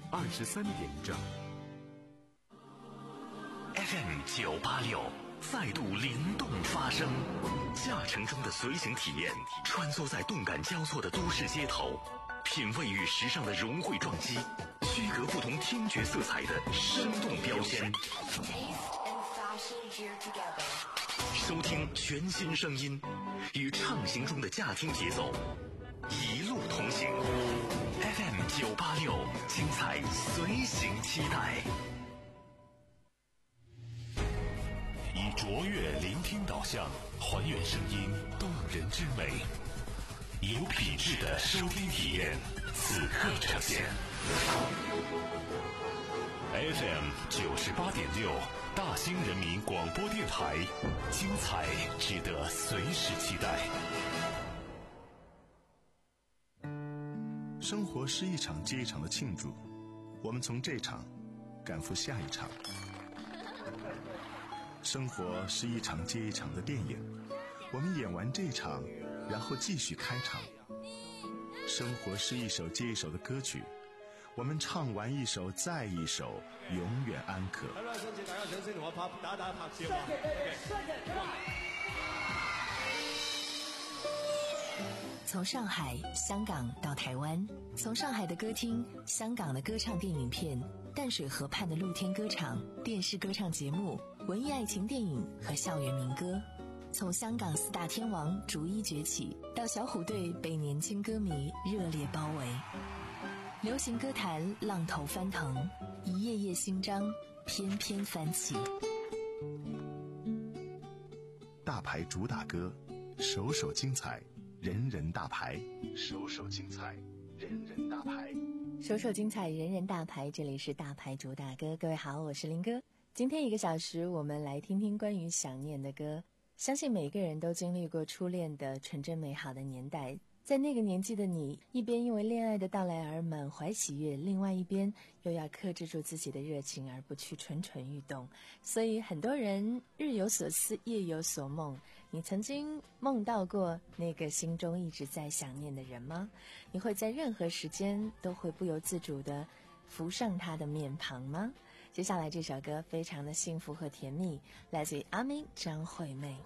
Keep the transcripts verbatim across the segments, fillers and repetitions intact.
二十三点整。 F M 九八六再度灵动发声，驾乘中的随行体验，穿梭在动感交错的都市街头，品味与时尚的融汇撞击，区隔不同听觉色彩的生动标签。收听全新声音，与畅行中的驾听节奏，一路同行。F M 九八六，精彩随行期待。以卓越聆听导向，还原声音动人之美，有品质的收听体验，此刻呈现。F M 九十八点六，大兴人民广播电台，精彩值得随时期待。 生活是一场接一场的庆祝，我们从这场赶赴下一场。生活是一场接一场的电影，我们演完这场，然后继续开场。生活是一首接一首的歌曲，我们唱完一首再一首，永远安可。 从上海、香港到台湾，从上海的歌厅、香港的歌唱电影片、淡水河畔的露天歌场、电视歌唱节目、文艺爱情电影和校园民歌，从香港四大天王逐一崛起，到小虎队被年轻歌迷热烈包围。流行歌坛浪头翻腾，一页页新章翩翩翻起。 大牌主打歌，首首精彩，人人大牌，首首精彩，人人大牌， 首首精彩，人人大牌。这里是大牌主打歌，各位好，我是林哥。今天一个小时，我们来听听关于想念的歌。相信每个人都经历过初恋的纯真美好的年代，在那个年纪的你，一边因为恋爱的到来而满怀喜悦，另外一边又要克制住自己的热情而不去蠢蠢欲动。所以很多人日有所思，夜有所梦。你曾经梦到过那个心中一直在想念的人吗？你会在任何时间都会不由自主地浮上他的面庞吗？接下来这首歌非常的幸福和甜蜜，来自于阿明张惠妹。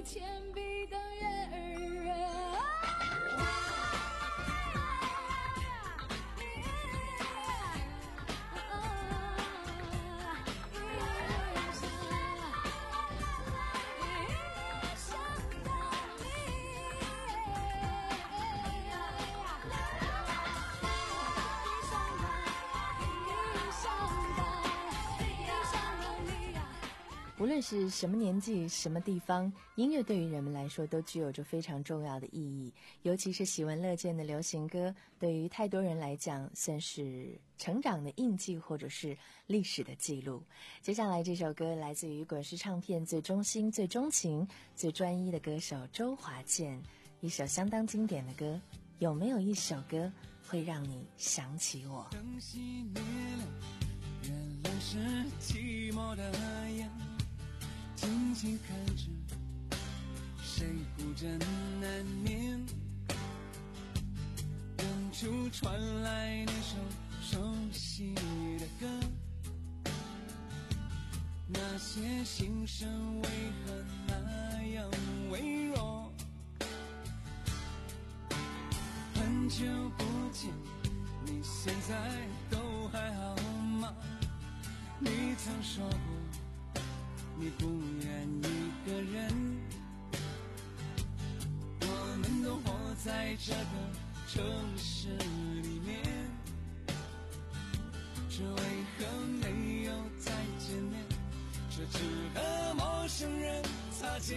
铅笔的月儿。 无论是什么年纪、什么地方，音乐对于人们来说都具有着非常重要的意义。尤其是喜闻乐见的流行歌，对于太多人来讲，算是成长的印记，或者是历史的记录。接下来这首歌来自于滚石唱片最忠心、最钟情、最专一的歌手周华健，一首相当经典的歌。有没有一首歌会让你想起我？ 灯熄灭了，原来是寂寞的眼，静静看着谁孤枕难眠，远处传来那首熟悉的歌，那些心声为何那样微弱，很久不见，你现在都还好吗？你曾说过你不愿一个人，我们都活在这个城市里面，这为何没有再见面？这只和陌生人擦肩。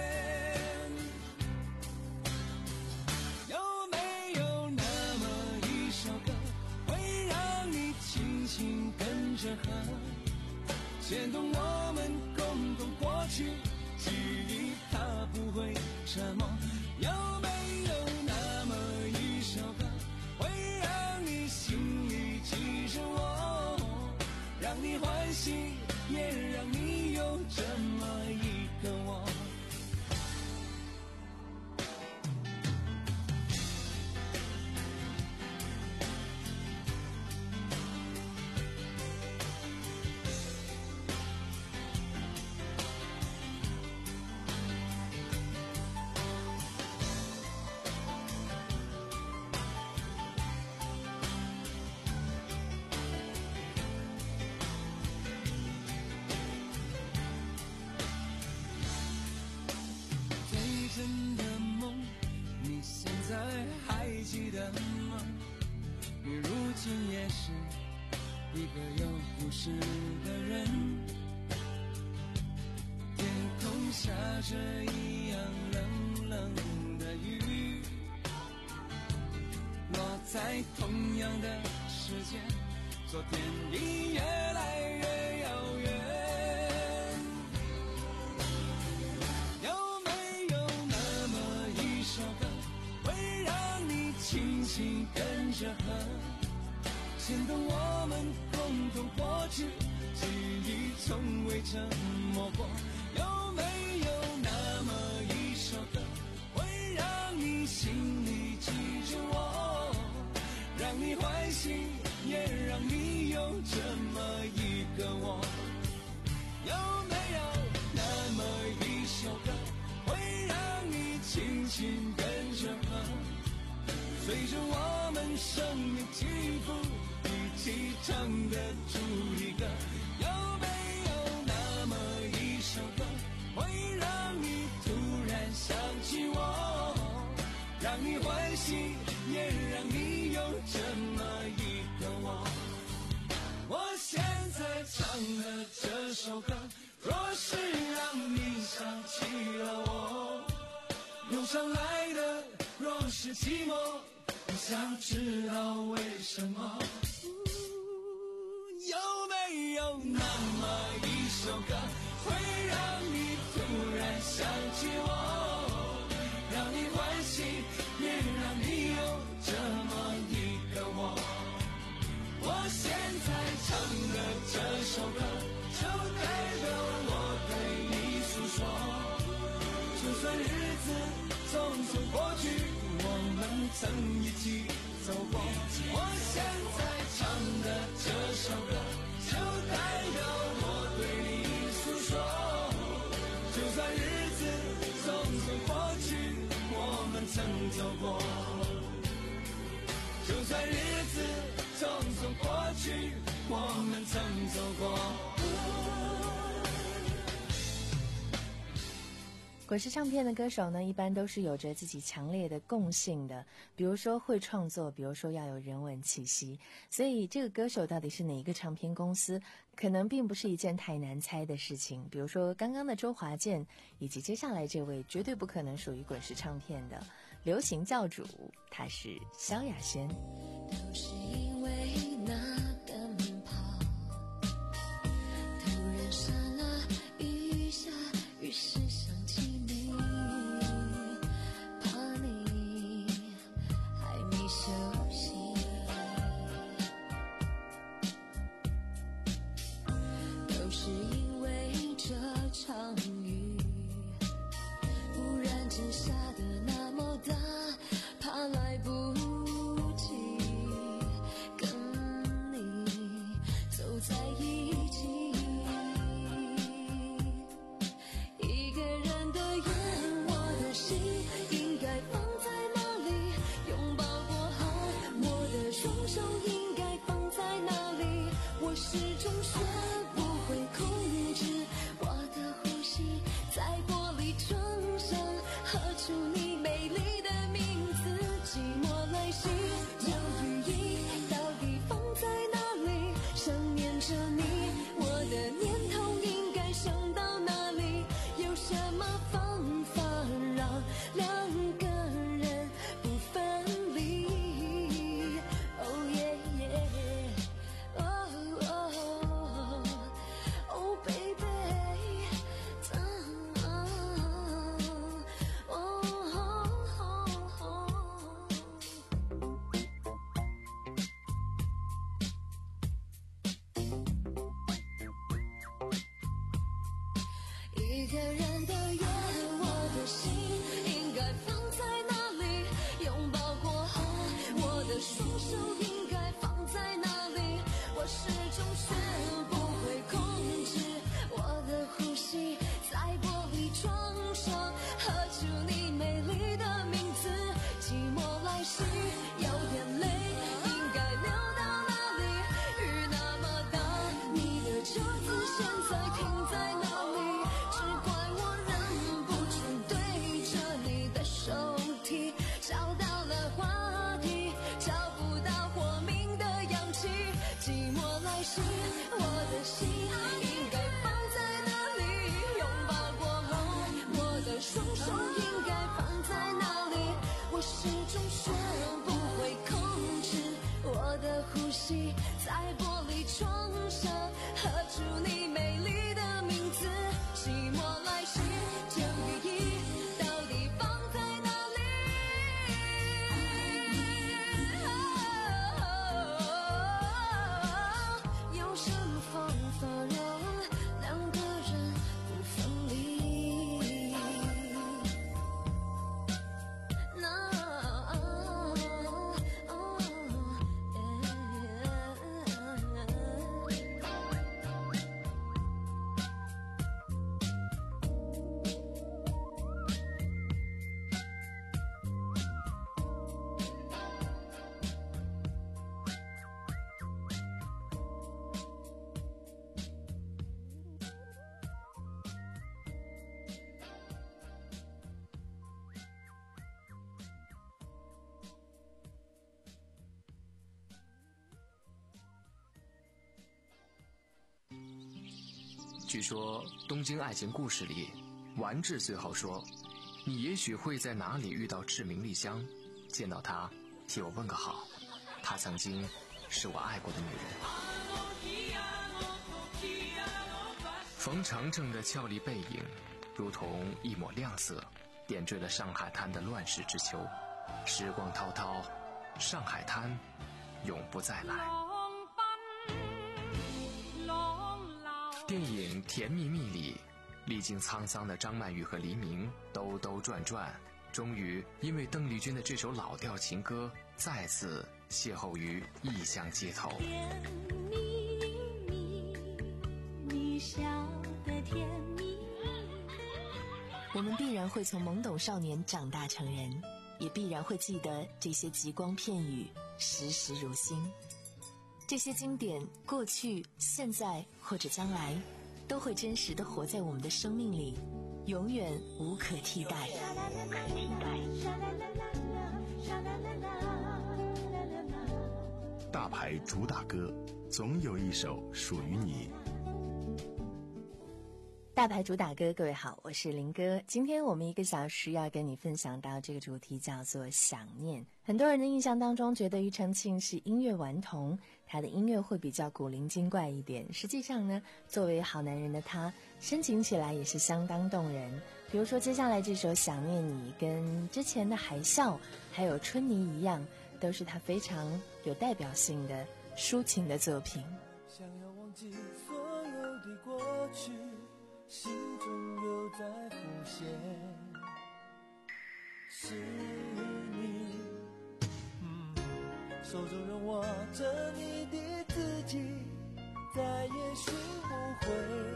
有没有那么一首歌，会让你轻轻跟着和，牵动我们共同过去，记忆它不会沉默。有没有那么一首歌，会让你心里记着我，让你欢喜，也让你有这么一个我。真的梦，你现在还记得吗？你如今也是一个有故事的人，天空下着一样冷冷的雨，落在同样的时间，昨天已越来越遥远。轻轻跟着和，牵动我们共同过去，记忆从未沉默过。有没有那么一首歌，会让你心里记着我，让你欢喜，也让你有这么一个我？有没有那么一首歌，会让你轻轻跟着和，随着我们生命起伏，一起唱的主题歌？有没有那么一首歌，会让你突然想起我，让你欢喜，也让你有这么一个我？我现在唱的这首歌，若是让你想起了我，涌上来的若是寂寞，我想知道为什么。有没有那么一首歌，会让你突然想起我，让你欢喜，也让你有这么一个我？我现在唱的这首歌，就代表我对你诉说，就算日子匆匆过去，我们曾一起走过。我现在唱的这首歌，就代表我对你诉说，就算日子匆走过，就算日子匆匆过去，我们曾走过。 滚石唱片的歌手呢，一般都是有着自己强烈的共性的，比如说会创作，比如说要有人文气息。所以这个歌手到底是哪一个唱片公司，可能并不是一件太难猜的事情。比如说刚刚的周华健，以及接下来这位绝对不可能属于滚石唱片的流行教主，他是萧亚轩。 都是因为那个门炮，突然刹那雨下，于是想起你，怕你还没休息，都是因为这场雨忽然间下得那么大，怕来不及跟你走在一起。一个人的夜，我的心应该放在哪里？拥抱过后，我的双手应该放在哪里？我始终学不会控制我的呼吸，在玻璃窗上刻出你美丽的名字。寂寞来袭，有语音到底放在哪里？想念着你，我的念头应该想到哪里？有什么方法让两个人不分离？ Oh yeah yeah Oh oh Oh baby一个人的夜，我的心应该放在哪里？拥抱过后，我的双手应该放在哪里？我始终学不会控制我的呼吸，在玻璃窗上刻出你美丽的名字。寂寞来袭，有眼泪应该流到哪里？雨那么大，你的车子现在停在哪里？只怪我忍不住对着你的手提，找到了话题，找不到活命的氧气。寂寞来袭，我的心应该放在哪里？拥抱过后，我的双手应该放在哪里？我始终学不会控制我的呼吸，在玻璃窗上刻出你美丽的名字。寂寞来袭，这雨衣到底放在哪里？有什么方法让两个人不分离？那据说《东京爱情故事》里，丸治最后说：“你也许会在哪里遇到志明丽香，见到她，替我问个好。她曾经是我爱过的女人。”冯程程的俏丽背影，如同一抹亮色，点缀了上海滩的乱世之秋。时光滔滔，上海滩永不再来。电影《甜蜜蜜》里，历经沧桑的张曼玉和黎明兜兜转转，终于因为邓丽君的这首老调情歌，再次邂逅于异乡街头。 甜蜜蜜，你笑得甜蜜蜜。 我们必然会从懵懂少年长大成人， 也必然会记得这些极光片语，时时如新。这些经典，过去、现在或者将来，都会真实地活在我们的生命里，永远无可替代。 大牌主打歌，总有一首属于你。 大牌主打歌，各位好，我是林哥。今天我们一个小时要跟你分享到这个主题叫做想念。很多人的印象当中觉得庾澄庆是音乐顽童，他的音乐会比较古灵精怪一点。实际上呢，作为好男人的他，深情起来也是相当动人。比如说接下来这首《想念你》，跟之前的《海啸》还有《春泥》一样，都是他非常有代表性的抒情的作品。 想要忘记所有的过去，心中又在浮现，是你，嗯，手中仍握着你的字迹，再也寻不回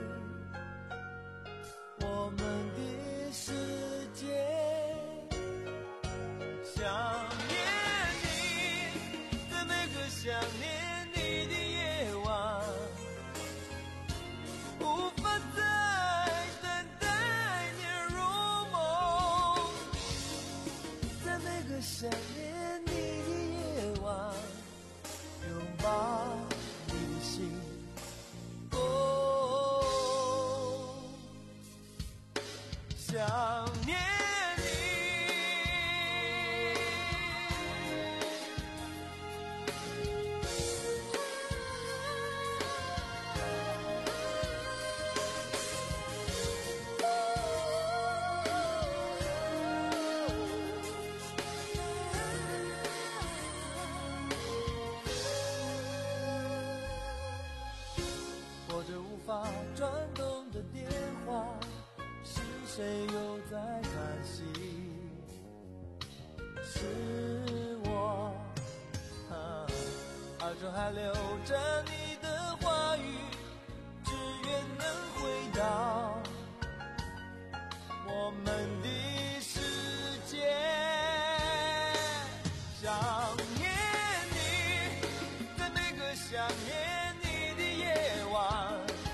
我们的世界。想念你，在每个想念你的夜晚，无法再等待你入梦，在每个想念你的夜晚，拥抱你的心。哦，想念转动的电话，是谁又在叹息？是我，啊，耳中还留着你的话语，只愿能回到我们的世界。想念你，在每个想念你的夜晚，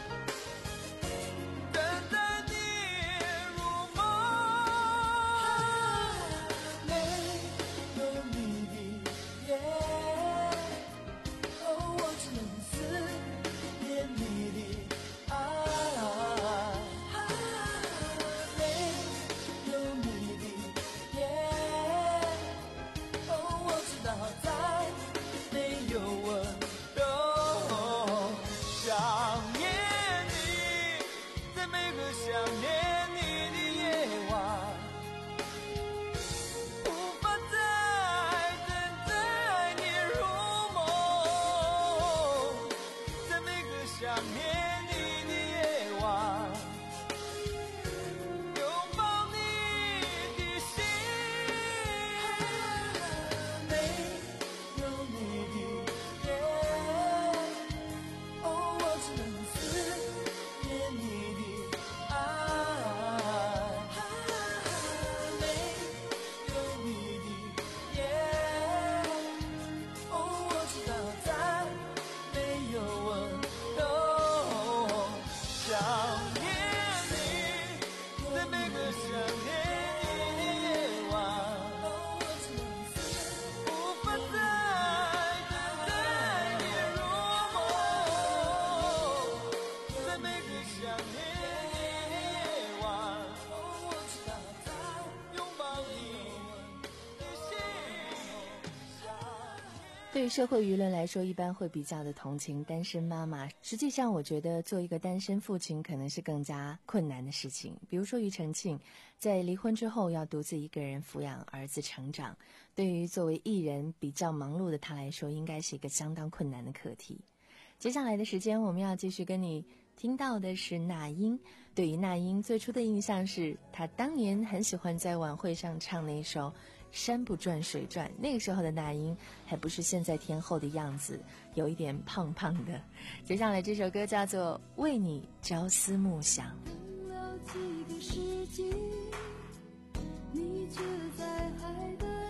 对于社会舆论来说，一般会比较的同情单身妈妈。实际上我觉得做一个单身父亲可能是更加困难的事情。比如说庾澄庆在离婚之后要独自一个人抚养儿子成长，对于作为艺人比较忙碌的他来说，应该是一个相当困难的课题。接下来的时间我们要继续跟你听到的是那英。对于那英最初的印象是她当年很喜欢在晚会上唱那首山不转水转，那个时候的那英还不是现在天后的样子，有一点胖胖的。接下来这首歌叫做为你朝思暮想。 等了几个世纪，你却在海的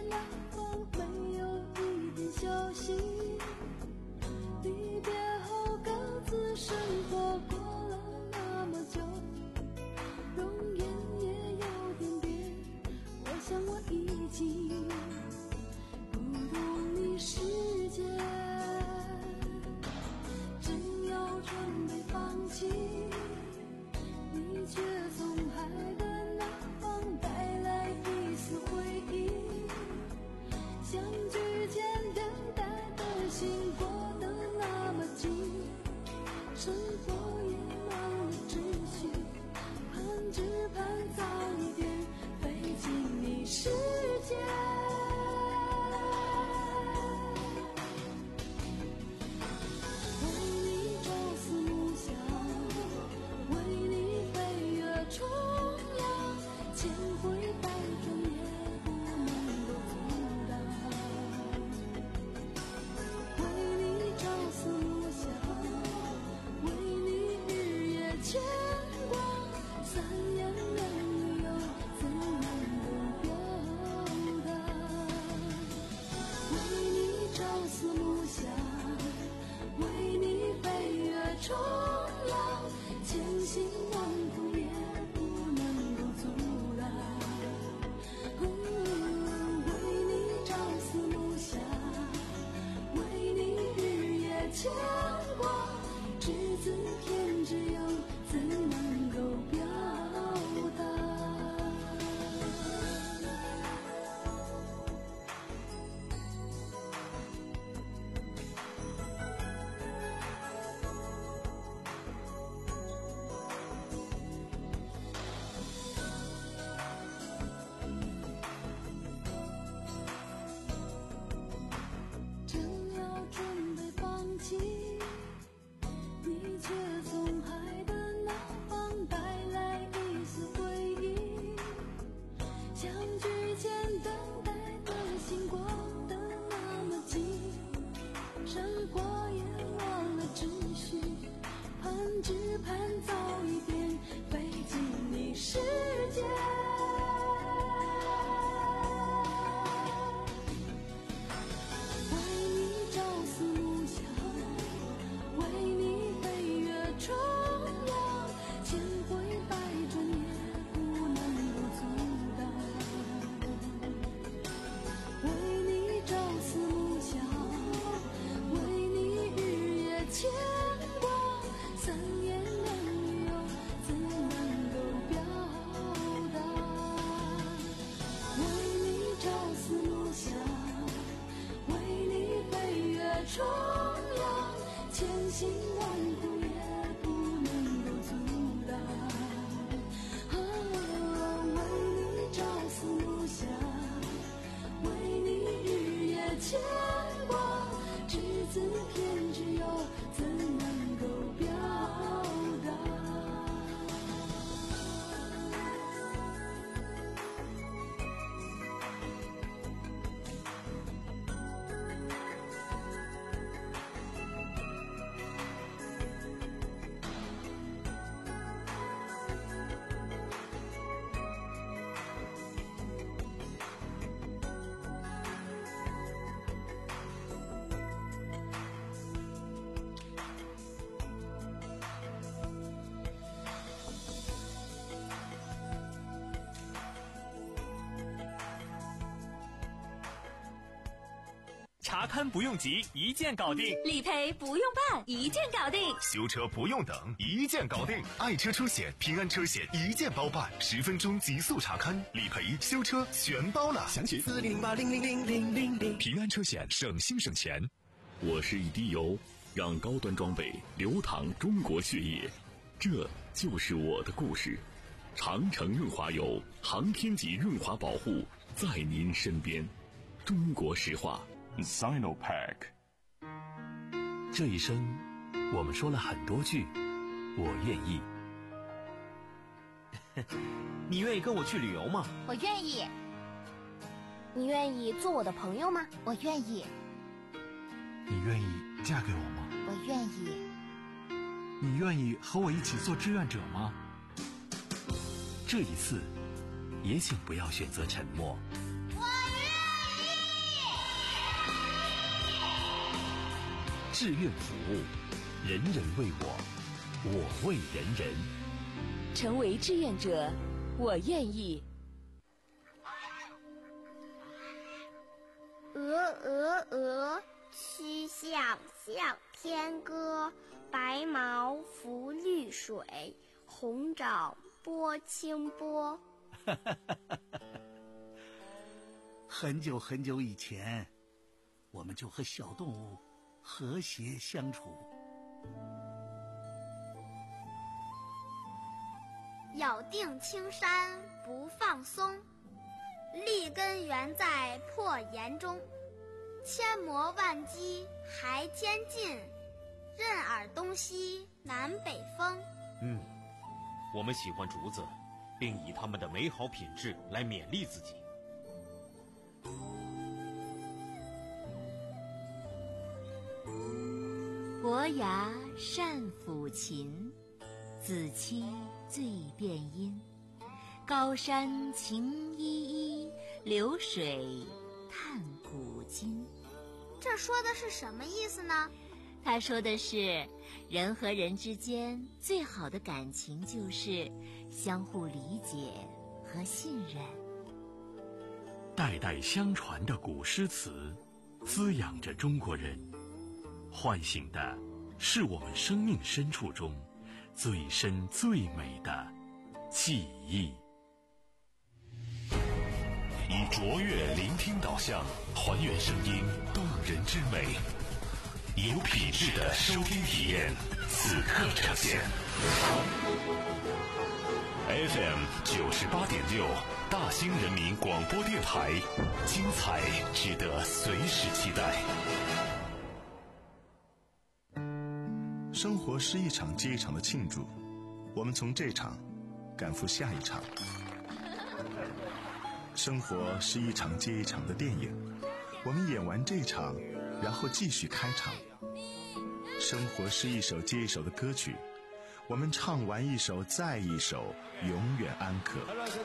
查看不用急，一键搞定； 理赔不用办，一键搞定； 修车不用等，一键搞定。爱车车险、平安车险一键包办，十分钟极速查看，理赔、修车全包了。 详情四零零八零零零零零零。 平安车险，省心省钱。 我是一滴油，让高端装备流淌中国血液，这就是我的故事。长城润滑油，航天级润滑保护，在您身边。中国石化 Sinopack。 这一生我们说了很多句我愿意。 你愿意跟我去旅游吗？ 我愿意。你愿意做我的朋友吗？我愿意。 你愿意嫁给我吗？ 我愿意。 你愿意和我一起做志愿者吗？ 这一次也请不要选择沉默。志愿服务，人人为我，我为人人。 成为志愿者，我愿意。 鹅鹅鹅，曲项向天歌。白毛浮绿水，红掌拨清波。 很久很久以前，我们就和小动物和谐相处。 咬定青山不放松，立根原在破岩中。千磨万击还坚劲，任尔东西南北风。 嗯，我们喜欢竹子，并以它们的美好品质来勉励自己。 伯牙善抚琴，子期最辨音。高山晴依依，流水叹古今。 这说的是什么意思呢？ 他说的是，人和人之间最好的感情就是相互理解和信任。 代代相传的古诗词，滋养着中国人，唤醒的是我们生命深处中最深最美的记忆。 以卓越聆听导向，还原声音动人之美，有品质的收听体验，此刻呈现。F M 九十八点六，大兴人民广播电台，精彩值得随时期待。 生活是一场接一场的庆祝，我们从这场赶赴下一场。生活是一场接一场的电影，我们演完这场，然后继续开场。生活是一首接一首的歌曲，我们唱完一首再一首，永远安可。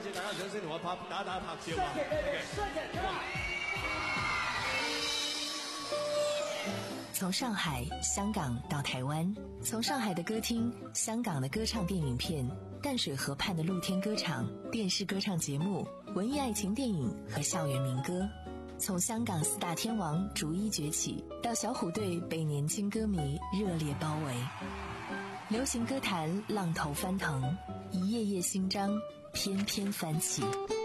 从上海、香港到台湾，从上海的歌厅、香港的歌唱电影片、淡水河畔的露天歌场、电视歌唱节目、文艺爱情电影和校园民歌，从香港四大天王逐一崛起，到小虎队被年轻歌迷热烈包围，流行歌坛浪头翻腾，一页页新章翩翩翻起。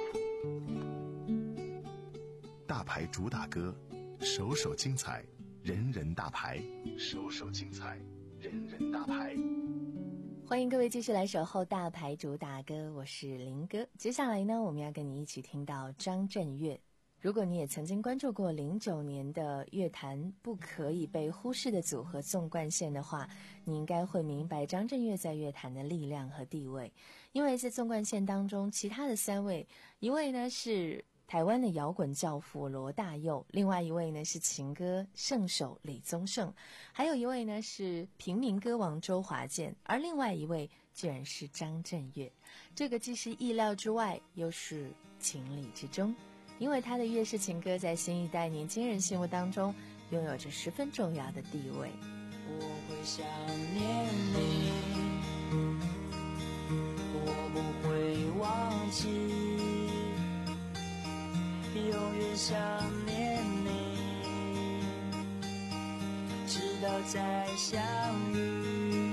大牌主打歌，首首精彩，人人大牌，首首精彩，人人大牌。 欢迎各位继续来守候大牌主打歌，我是林哥。接下来呢，我们要跟你一起听到张震岳。如果你也曾经关注过零九年的乐坛不可以被忽视的组合纵贯线的话，你应该会明白张震岳在乐坛的力量和地位。因为在纵贯线当中，其他的三位，一位呢是台湾的摇滚教父罗大佑，另外一位呢是情歌圣手李宗盛，还有一位呢是平民歌王周华健，而另外一位居然是张震岳。这个既是意料之外，又是情理之中，因为他的粤式情歌在新一代年轻人心目当中拥有着十分重要的地位。 我会想念你，我不会忘记，永远想念你， 到再相遇。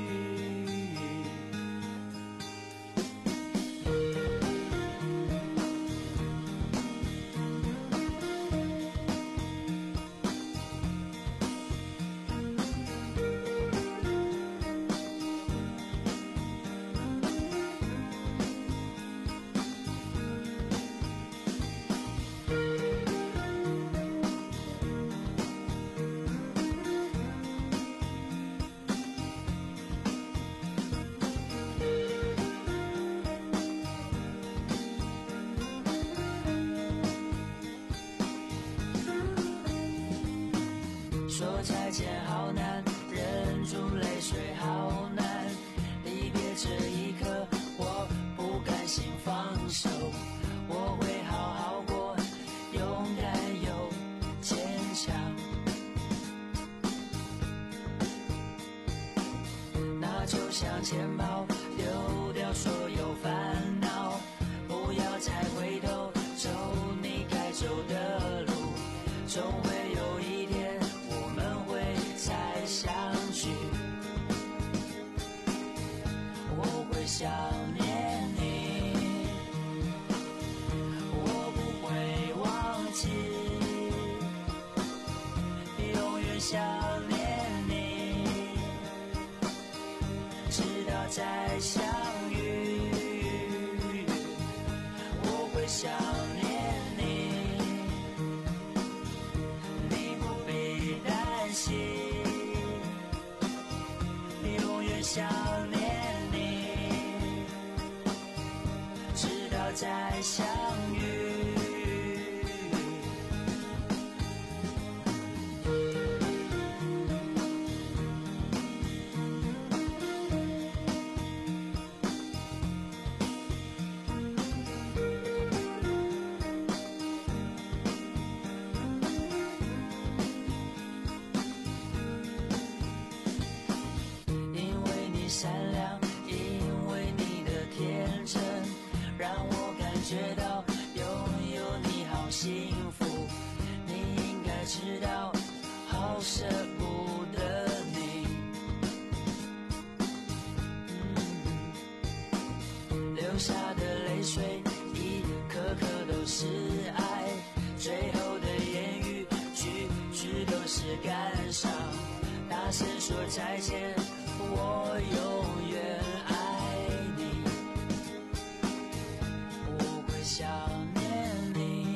说再见好难，忍住泪水好难，离别这一刻我不甘心放手，我会好好过，勇敢又坚强。那就向前跑，丢掉所有烦恼，不要再回头，走你该走的路，总会有一天再相聚。我会想念你，我不会忘记，永远想念你，直到再相遇。我会想念你，你不必担心，想念你，直到再相遇。善良，因为你的天真，让我感觉到拥有你好幸福。你应该知道，好舍不得你。嗯、流下的泪水，一颗颗都是爱，最后的言语，句句都是感伤。大声说再见，我永远爱你，我会想念你，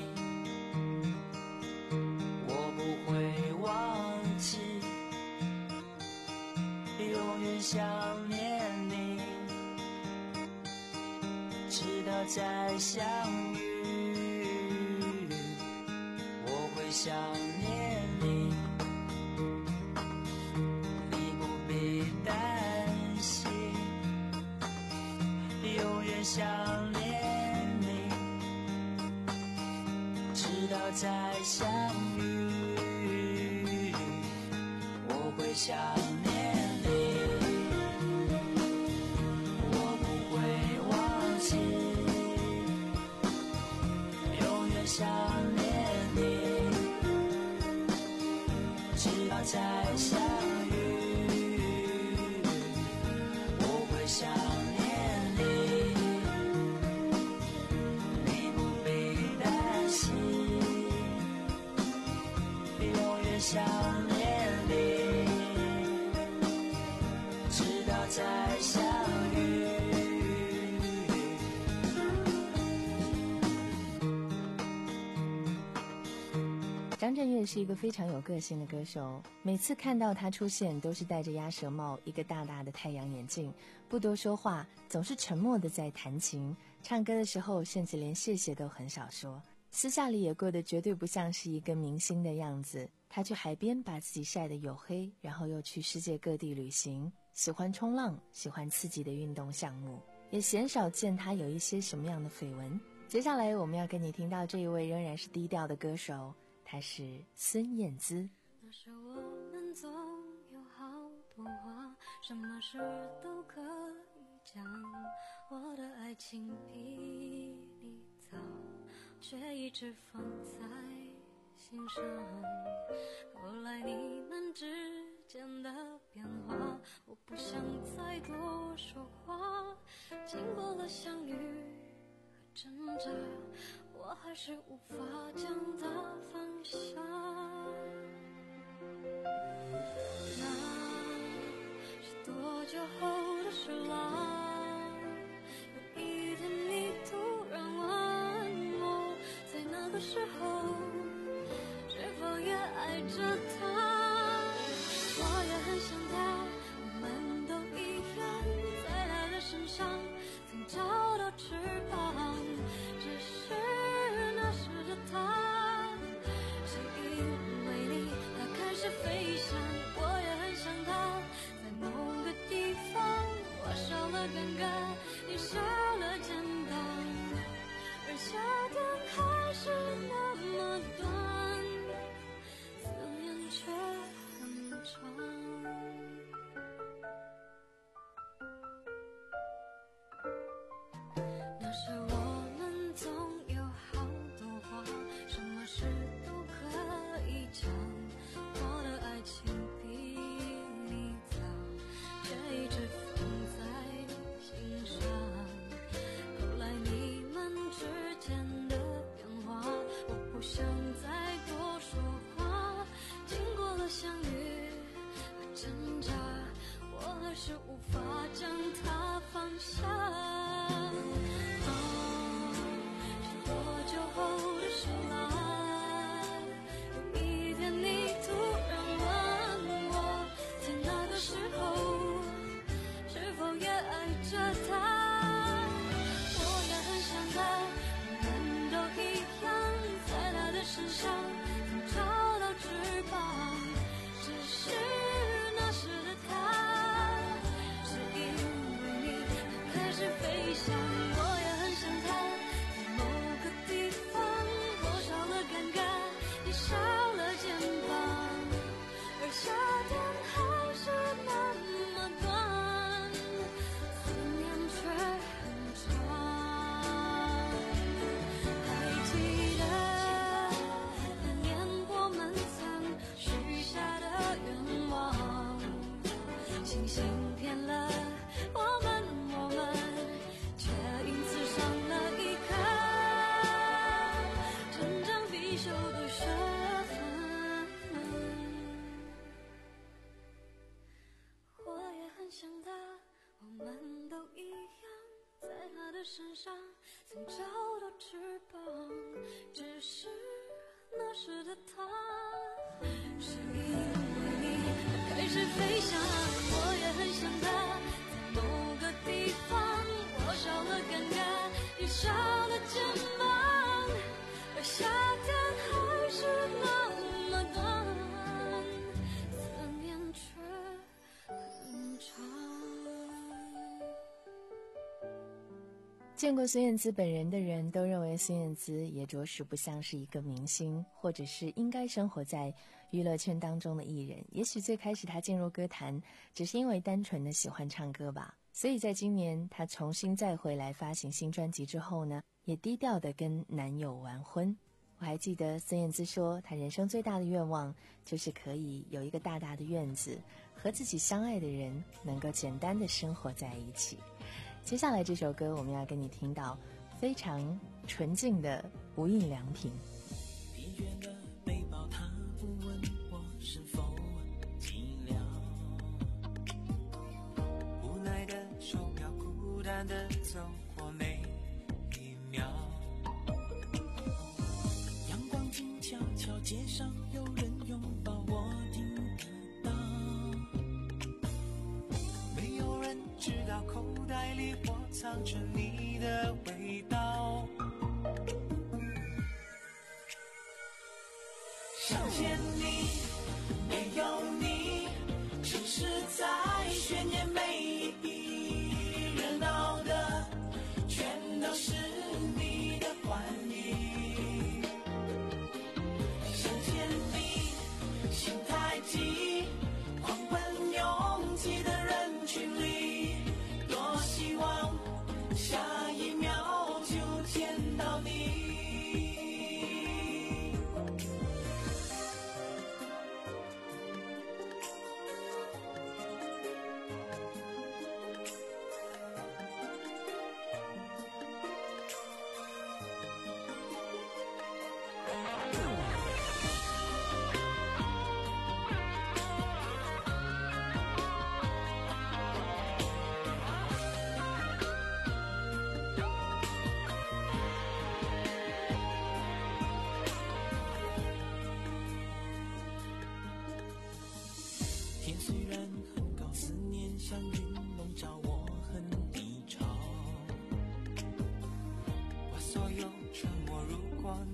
我不会忘记，永远想念你，直到再相遇。我会想念你，想念你，直到再相遇。我会想念你，我不会忘记，永远想念你，直到再相遇。我会想念你，想念你，直到再相遇。 张震岳是一个非常有个性的歌手，每次看到他出现都是戴着鸭舌帽，一个大大的太阳眼镜，不多说话，总是沉默的在弹琴，唱歌的时候甚至连谢谢都很少说，私下里也过得绝对不像是一个明星的样子。他去海边把自己晒得黝黑，然后又去世界各地旅行，喜欢冲浪，喜欢刺激的运动项目，也鲜少见他有一些什么样的绯闻。接下来我们要跟你听到这一位仍然是低调的歌手，他是孙燕姿。 那时我们总有好多话，什么事都可以讲，我的爱情比你早，却一直放在心上。后来你们之间间的变化，我不想再多说话。经过了相遇和挣扎，我还是无法将它放下。那是多久后的事啦？有一天你突然问我，在那个时候是否也爱着他？我也很想他，我们都一样，在他的身上曾找到翅膀，只是那时的他是因为你他开始飞翔。我也很想他，在某个地方我少了尴尬，你少了肩膀，而夏天还是那么短，思念却很长。那时我们总有好多话，什么事都可以讲，我的爱情比你早，却一直放在心上。后来你们之间的变化，我不想再多说话。经过了相遇和挣扎，我还是无法将它放下。多久后的事啦？有一天你突然问我，在那个时候是否也爱着他？我也很想他，我们都一样，在他的身上曾找到翅膀，只是那时的他是因为你他开始飞翔。我也很想他，某个地方我少了尴尬，你少了肩膀，而夏天还是那么短，思念却很长。还记得那年我们曾许下的愿望，星星骗了我们，我们却因此上了一课成长必修的学分。我也很想他，我们都一样，在他的身上曾找到翅膀，只是那时的他是因为你他开始飞翔。我也很想他，在某个地方我少了尴尬，你少了肩膀，而夏天还是那么短，思念却很长。 见过孙燕姿本人的人都认为孙燕姿也着实不像是一个明星，或者是应该生活在娱乐圈当中的艺人。也许最开始她进入歌坛只是因为单纯的喜欢唱歌吧。所以在今年她重新再回来发行新专辑之后呢，也低调的跟男友完婚。我还记得孙燕姿说，她人生最大的愿望就是可以有一个大大的院子，和自己相爱的人能够简单的生活在一起。接下来这首歌我们要跟你听到非常纯净的无印良品。 疲倦的背包，他不问我是否寂寥，无奈的手表，孤单的走过每一秒。阳光静悄悄，街上有人拥抱，我听得到。没有人知道口袋里我藏着你的味道。想见你，没有你，城市在渲染每一热闹的，全都是你的欢迎。想见你，心太急，狂奔拥挤的人群里，多希望下一秒就见到你。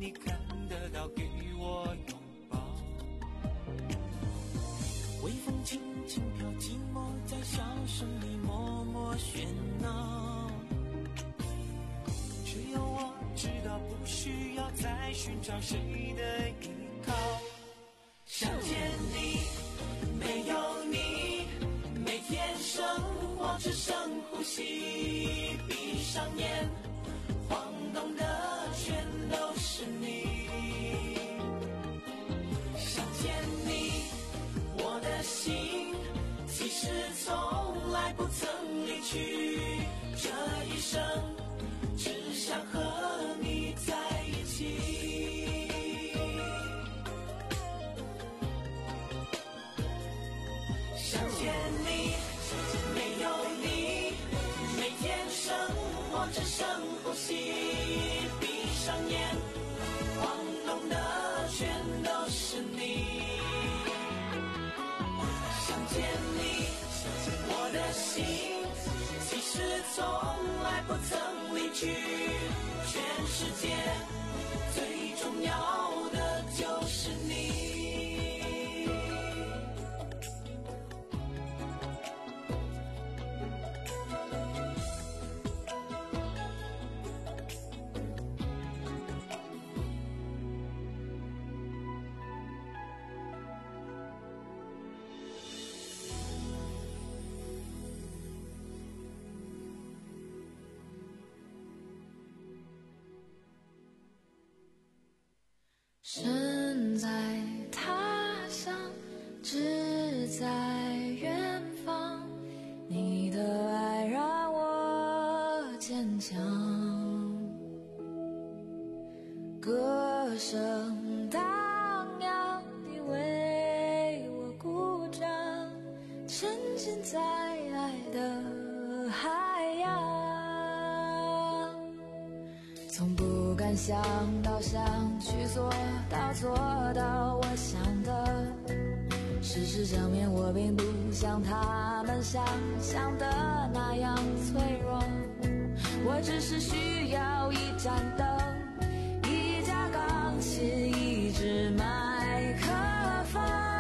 你看得到，给我拥抱。微风轻轻飘，寂寞在笑声里默默喧闹。只有我知道，不需要再寻找谁的依靠。想见你，没有你，每天生活只剩呼吸。闭上眼，晃动的全都是你。想见你，我的心其实从来不曾离去。这一生只想和你在一起。想见你，没有你，每天生活只剩呼吸。闭上眼，晃动的全都是你。想见你，我的心其实从来不曾离去。全世界最重要的就是你。 身在他乡，志在远方，你的爱让我坚强。歌声荡漾，你为我鼓掌，沉浸在爱的海洋。从不敢想到想去做到做到我想的，事实证明我并不像他们想象的那样脆弱。我只是需要一盏灯，一架钢琴，一支麦克风。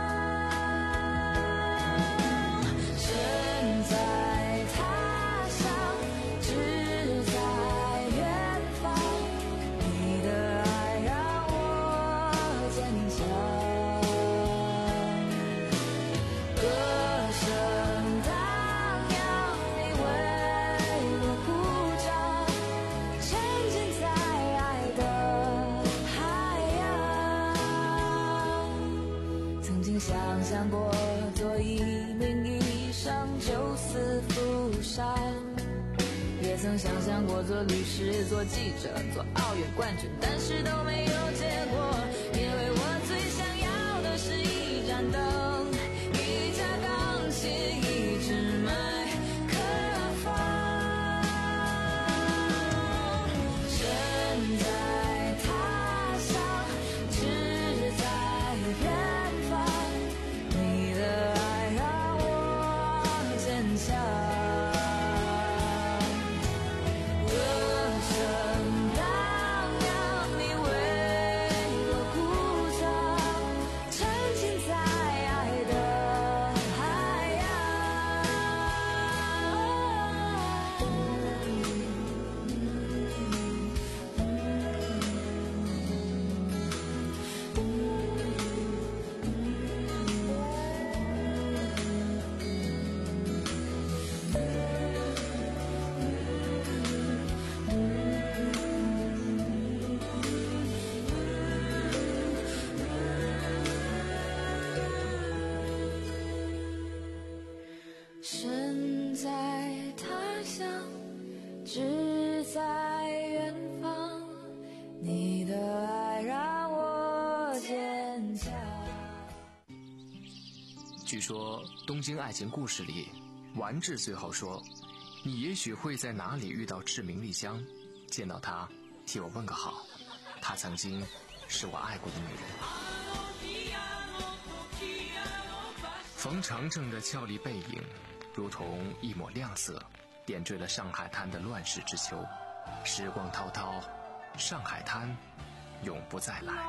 身在他乡，志在远方，你的爱让我坚强。歌声荡漾，你为我鼓掌，沉浸在爱的海洋。曾经想象过做一名医生，救死扶伤，也曾想象过做律师、做记者、做奥运冠军，但是都没有结果，因为我最想要的是一盏灯，一架钢琴，一支麦克风。身在他乡，志在远方，你的爱让我坚强。歌声荡漾，你为我鼓掌，沉浸在爱的海身在他乡，志在远方，你的爱让我坚强。 据说《东京爱情故事》里，丸治最后说：“你也许会在哪里遇到志明丽香，见到她，替我问个好。她曾经是我爱过的女人。”冯程程的俏丽背影，如同一抹亮色，点缀了上海滩的乱世之秋。时光滔滔，上海滩永不再来。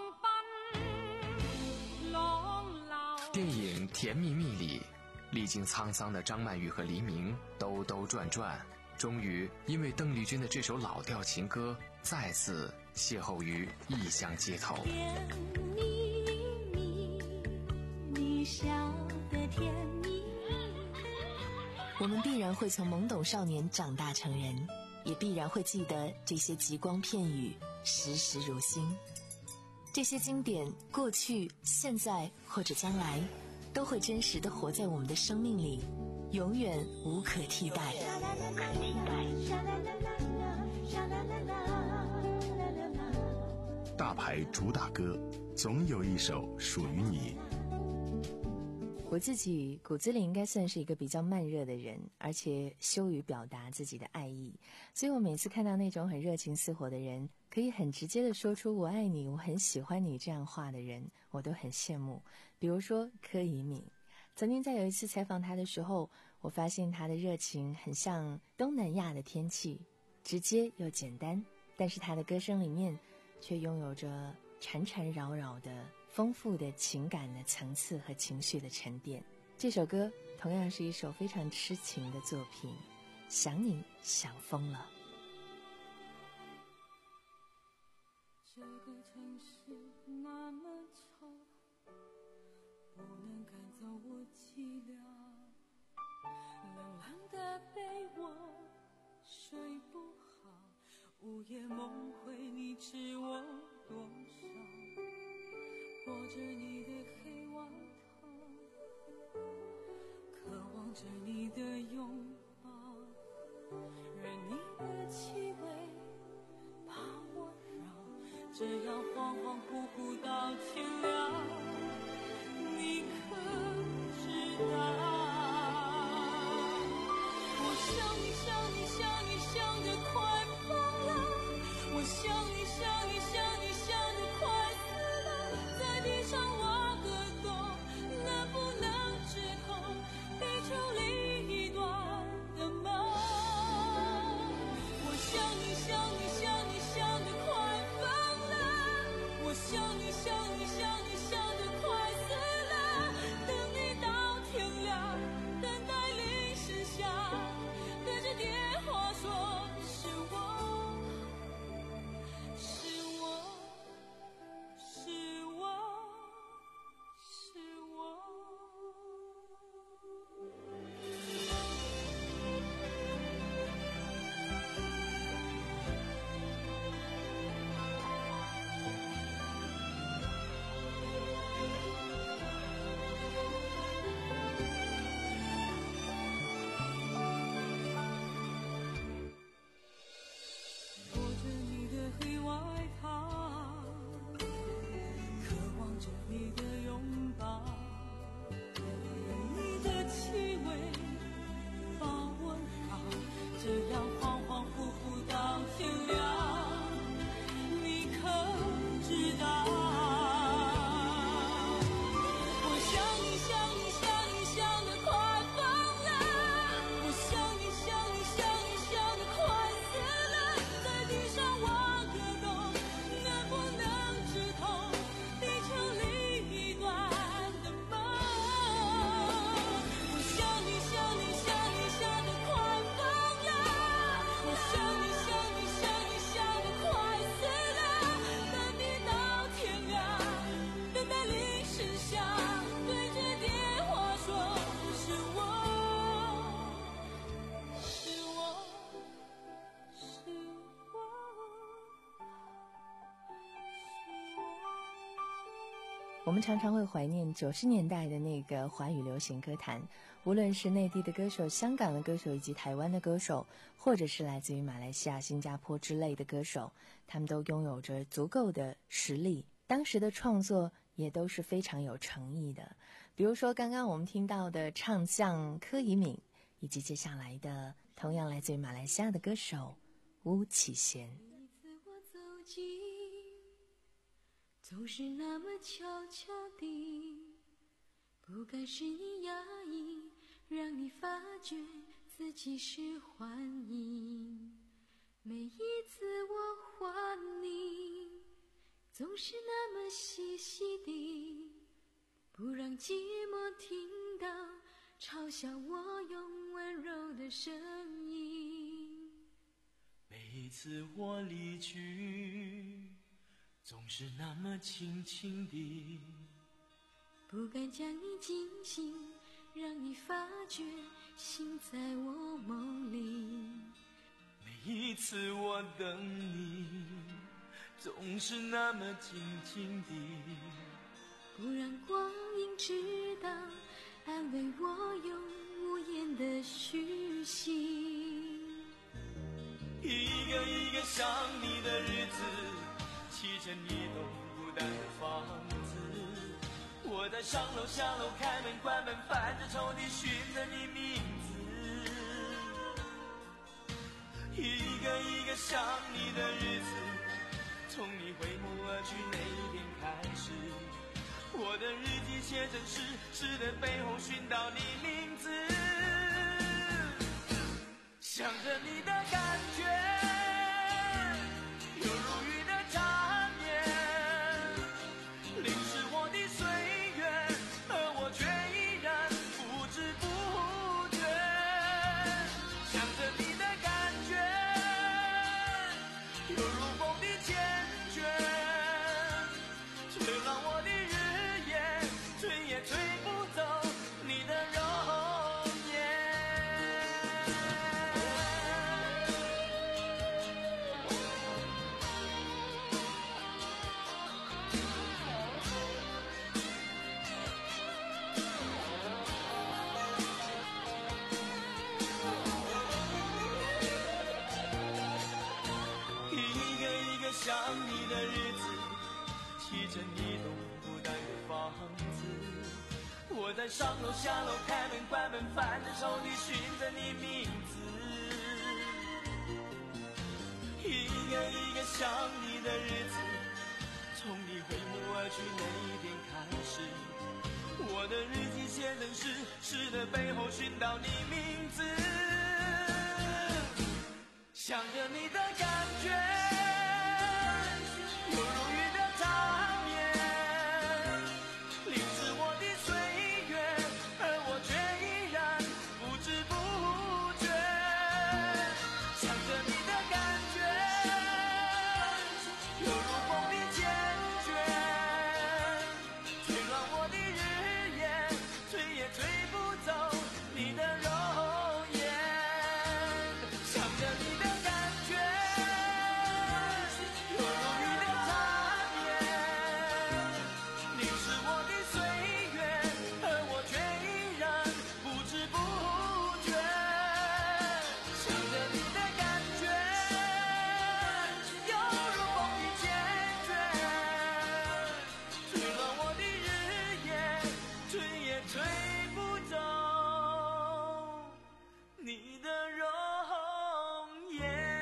电影《甜蜜蜜》里，历经沧桑的张曼玉和黎明兜兜转转，终于因为邓丽君的这首老调情歌，再次邂逅于异乡街头。 甜蜜蜜，你笑得甜蜜。 我们必然会从懵懂少年长大成人，也必然会记得这些极光片语，时时如新。这些经典，过去、现在或者将来，都会真实地活在我们的生命里，永远无可替代。 大牌主打歌，总有一首属于你。 我自己骨子里应该算是一个比较慢热的人，而且羞于表达自己的爱意，所以我每次看到那种很热情似火的人，可以很直接地说出我爱你，我很喜欢你这样话的人，我都很羡慕。比如说柯以敏，曾经在有一次采访他的时候，我发现他的热情很像东南亚的天气，直接又简单，但是他的歌声里面却拥有着缠缠绕绕的丰富的情感的层次和情绪的沉淀。这首歌同样是一首非常痴情的作品，想你想疯了。 这个城市那么吵，不能赶走我寂寥，冷冷的被窝睡不好，午夜梦回你知我多少，裹着你的黑外套，渴望着你的拥抱，任你的气味把我绕，这样恍恍惚惚到天亮，你可知道？我想你想你想你想得快疯了，我想你想你想你想得快死了，在地上挖个洞，能不能治痛地球另一端的梦？我想你想你想你想得快疯了，我想你想你想你想得快死了，等你到天亮，等待铃声响，对着电话说是我是我是我是我。裹着你的黑外套，渴望着你的拥抱，你的气味把我绕，这样恍恍惚惚到天亮，你可知道？我想你想你想你想得快疯了，我想你想你想你想得快死了，在地上挖个洞，能不能治痛地球另一端的梦？我想你想你想你想得快疯了，我想你想你想你想得快死了，等你到天亮，等待铃声响，对着电话说是我是我是我。 我们常常会怀念九十年代的那个华语流行歌坛，无论是内地的歌手、香港的歌手以及台湾的歌手，或者是来自于马来西亚、新加坡之类的歌手，他们都拥有着足够的实力，当时的创作也都是非常有诚意的。比如说刚刚我们听到的唱将柯以敏，以及接下来的同样来自于马来西亚的歌手巫启贤。 每次我走近，总是那么悄悄地，不该是你压抑，让你发觉自己是幻影。每一次我还你， 总是那么细细地，不让寂寞听到嘲笑我用温柔的声音。 每一次我离去，总是那么轻轻地， 不敢将你惊醒，让你发觉醒在我梦里。 每一次我等你，总是那么静静地， 不让光阴知道，安慰我用无言的虚心。 一个一个想你的日子，砌成一栋孤单的房子，我在上楼下楼开门关门，翻着抽屉寻着你名字。一个一个想你的日子，从你回眸而去那一天开始，我的日记写成诗，诗的背后寻到你名字。想着你的感觉，有如雨的缠绵，淋湿我的岁月，而我却依然不知不觉。想着你的感觉，有如风的缱绻，吹乱我的日夜，吹也吹不走你的容颜。想你的日子，砌成一栋孤单的房子，我在上楼下楼开门关门，翻着抽屉寻着你名字。一个一个想你的日子，从你回眸而去那一天开始，我的日记写成诗，诗的背后寻到你名字。想着你的感觉，有如雨的缠绵，淋湿我的岁月，而我却依然不知不觉。想着你的感觉，有如风的缱绻，吹乱我的日夜，吹也吹不走你的容颜。想着你的感觉，有如雨的缠绵，淋湿我的岁月，而我却依然不知不觉。想着你的感觉，有如风的缱绻，吹乱我的日夜，吹也吹不走你的容颜。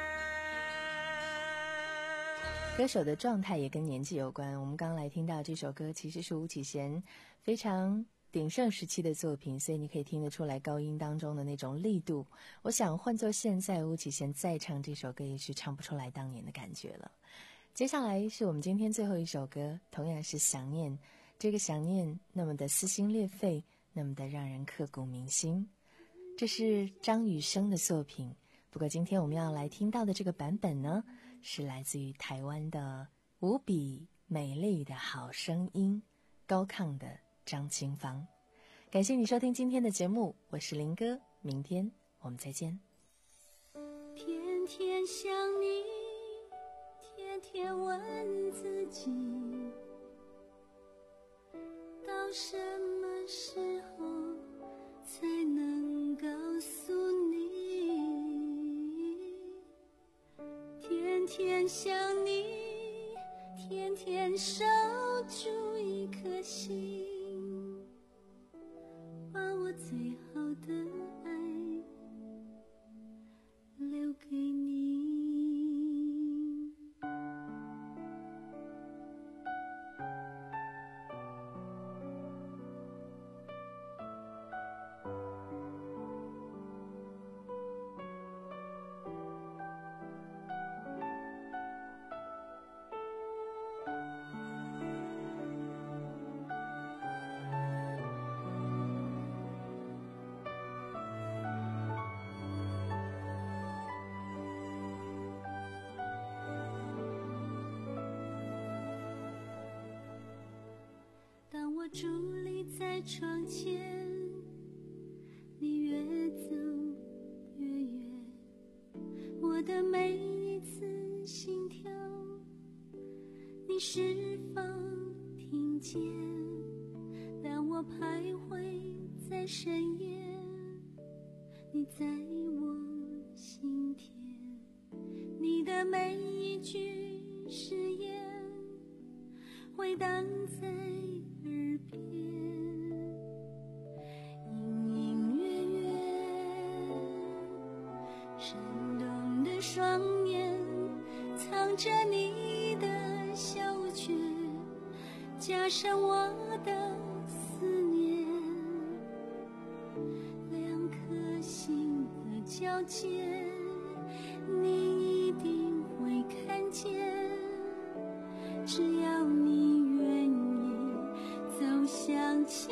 歌手的状态也跟年纪有关。我们刚来听到这首歌，其实是巫启贤非常鼎盛时期的作品，所以你可以听得出来高音当中的那种力度。我想换作现在，巫启贤再唱这首歌，也许唱不出来当年的感觉了。接下来是我们今天最后一首歌，同样是想念。这个想念那么的撕心裂肺，那么的让人刻骨铭心。这是张雨生的作品，不过今天我们要来听到的这个版本呢，是来自于台湾的无比美丽的好声音，高亢的张清芳。感谢你收听今天的节目，我是林哥，明天我们再见。 天天想你，天天问自己，到什么时候才能告诉你？天天想你，天天守住一颗心，把我最好的爱留给你。 伫立在窗前，你越走越远，我的每一次心跳，你是否听见？当我徘徊在深夜，你在我心田，你的每一句誓言回荡在耳边，隐隐约约，闪动的双眼藏着你的小诀，加上我的思念，两颗心的交界，你一定会看见，只要你愿意走向前。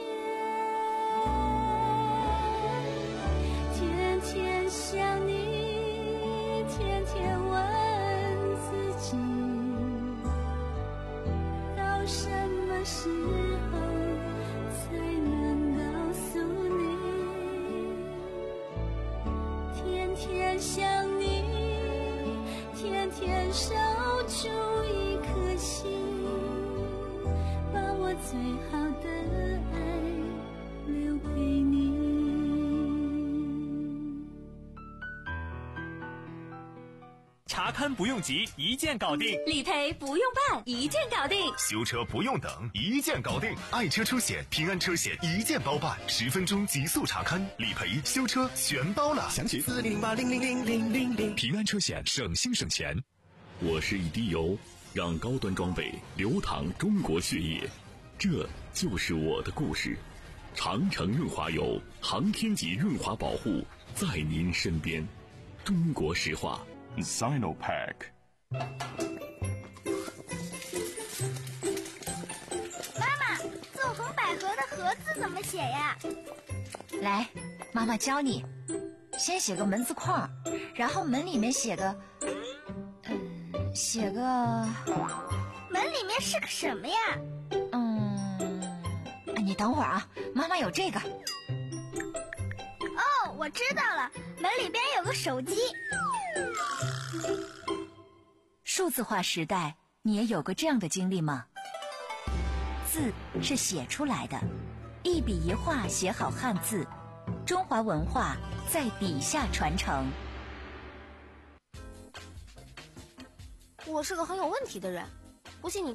天天想你，天天问自己，到什么时候才能告诉你？天天想你，天天守住一颗心，把我最好的爱留给你。 查勘不用急，一键搞定； 理赔不用办，一键搞定； 修车不用等，一键搞定。爱车出险，平安车险一键包办，十分钟极速查勘，理赔、修车全包了。 详情四零零八零零零零零零。 平安车险，省心省钱。我是一滴油，让高端装备流淌中国血液，这就是我的故事。长城润滑油，航天级润滑保护，在您身边。中国石化 Sinopack。 妈妈，纵横捭阖的阖字怎么写呀？ 来，妈妈教你，先写个门字框，然后门里面写个嗯写个门里面是个什么呀？ 嗯你等会儿啊，妈妈有这个。 哦，我知道了，门里边有个手机。 数字化时代，你也有过这样的经历吗？字是写出来的，一笔一画写好汉字，中华文化在笔下传承。 我是个很有问题的人，不信你